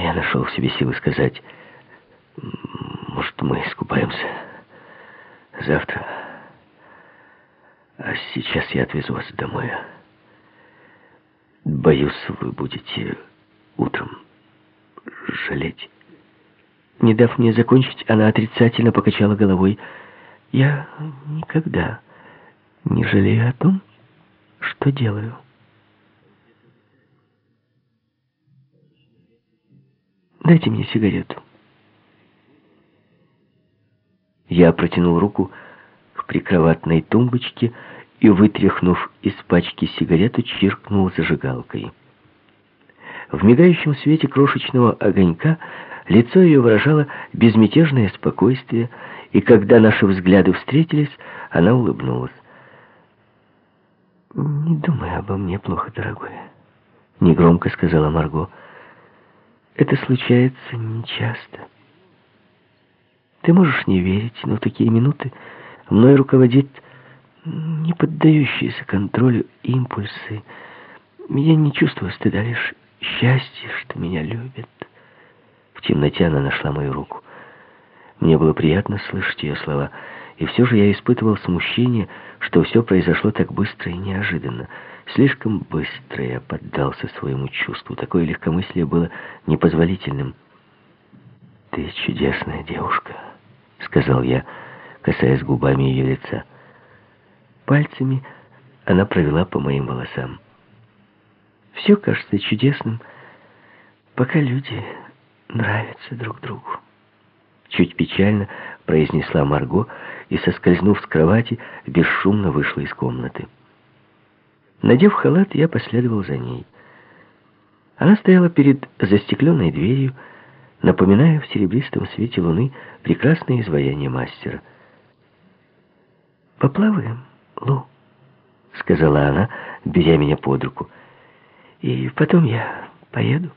Я нашел в себе силы сказать: может, мы искупаемся завтра, а сейчас я отвезу вас домой. Боюсь, вы будете утром жалеть. Не дав мне закончить, она отрицательно покачала головой. Я никогда не жалею о том, что делаю. Дайте мне сигарету. Я протянул руку к прикроватной тумбочке и, вытряхнув из пачки сигарету, чиркнул зажигалкой. В мигающем свете крошечного огонька лицо ее выражало безмятежное спокойствие, и когда наши взгляды встретились, она улыбнулась. «Не думай обо мне плохо, дорогой», — негромко сказала Марго. «Это случается нечасто. Ты можешь не верить, но в такие минуты мной руководит не поддающиеся контролю импульсы. Я не чувствую стыда, лишь счастье, что меня любят». В темноте она нашла мою руку. Мне было приятно слышать ее слова, и все же я испытывал смущение, что все произошло так быстро и неожиданно. Слишком быстро я поддался своему чувству. Такое легкомыслие было непозволительным. «Ты чудесная девушка», — сказал я, касаясь губами ее лица. Пальцами она провела по моим волосам. «Все кажется чудесным, пока люди нравятся друг другу», — чуть печально произнесла Марго и, соскользнув с кровати, бесшумно вышла из комнаты. Надев халат, я последовал за ней. Она стояла перед застекленной дверью, напоминая в серебристом свете луны прекрасное изваяние мастера. «Поплаваем, Лу», — сказала она, беря меня под руку. «И потом я поеду».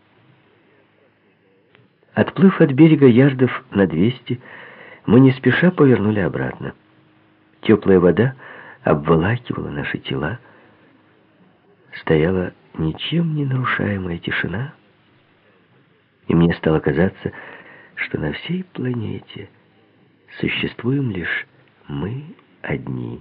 Отплыв от берега ярдов на 200, мы не спеша повернули обратно. Теплая вода обволакивала наши тела. Стояла ничем не нарушаемая тишина, и мне стало казаться, что на всей планете существуем лишь мы одни.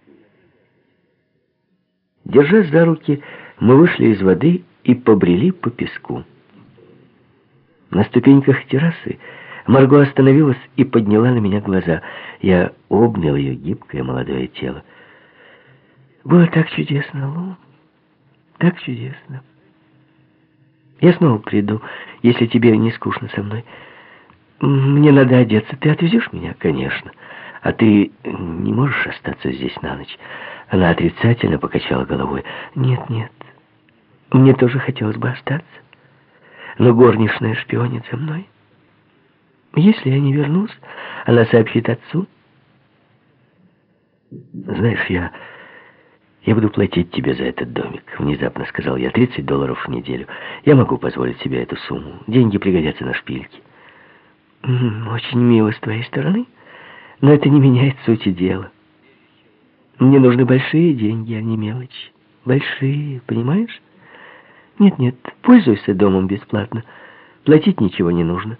Держась за руки, мы вышли из воды и побрели по песку. На ступеньках террасы Марго остановилась и подняла на меня глаза. Я обнял ее гибкое молодое тело. «Было так чудесно, Лу, так чудесно. Я снова приду, если тебе не скучно со мной. Мне надо одеться. Ты отвезешь меня?» «Конечно. А ты не можешь остаться здесь на ночь?» Она отрицательно покачала головой. «Нет, нет. Мне тоже хотелось бы остаться. Но горничная шпионит за мной. Если я не вернусь, она сообщит отцу». «Знаешь, я буду платить тебе за этот домик», — внезапно сказал я. $30 в неделю. Я могу позволить себе эту сумму. Деньги пригодятся на шпильки. «Очень мило с твоей стороны, но это не меняет сути дела. Мне нужны большие деньги, а не мелочи. Большие, понимаешь? Нет, пользуйся домом бесплатно. Платить ничего не нужно».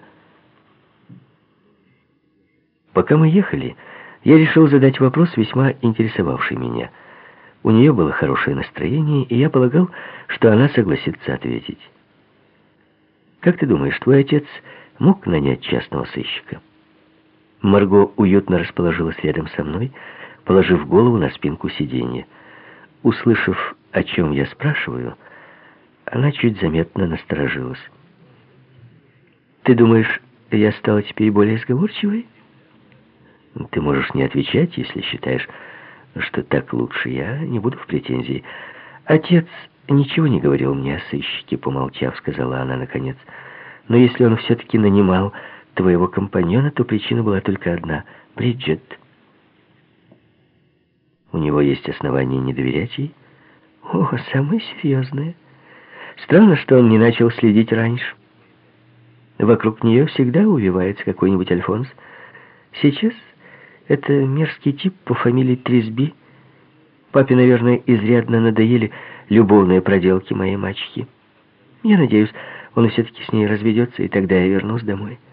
Пока мы ехали, я решил задать вопрос, весьма интересовавший меня. У нее было хорошее настроение, и я полагал, что она согласится ответить. «Как ты думаешь, твой отец мог нанять частного сыщика?» Марго уютно расположилась рядом со мной, положив голову на спинку сиденья. Услышав, о чем я спрашиваю, она чуть заметно насторожилась. «Ты думаешь, я стала теперь более сговорчивой?» «Ты можешь не отвечать, если считаешь, что так лучше. Я не буду в претензии. Отец ничего не говорил мне о сыщике», — помолчав, сказала она наконец. «Но если он все-таки нанимал твоего компаньона, то причина была только одна — Бриджит». «У него есть основания не доверять ей?» «О, самое серьезное. Странно, что он не начал следить раньше. Вокруг нее всегда увивается какой-нибудь Альфонс. Сейчас это мерзкий тип по фамилии Трисби. Папе, наверное, изрядно надоели любовные проделки моей мачехи. Я надеюсь, Он все-таки с ней разведется, и тогда я вернусь домой.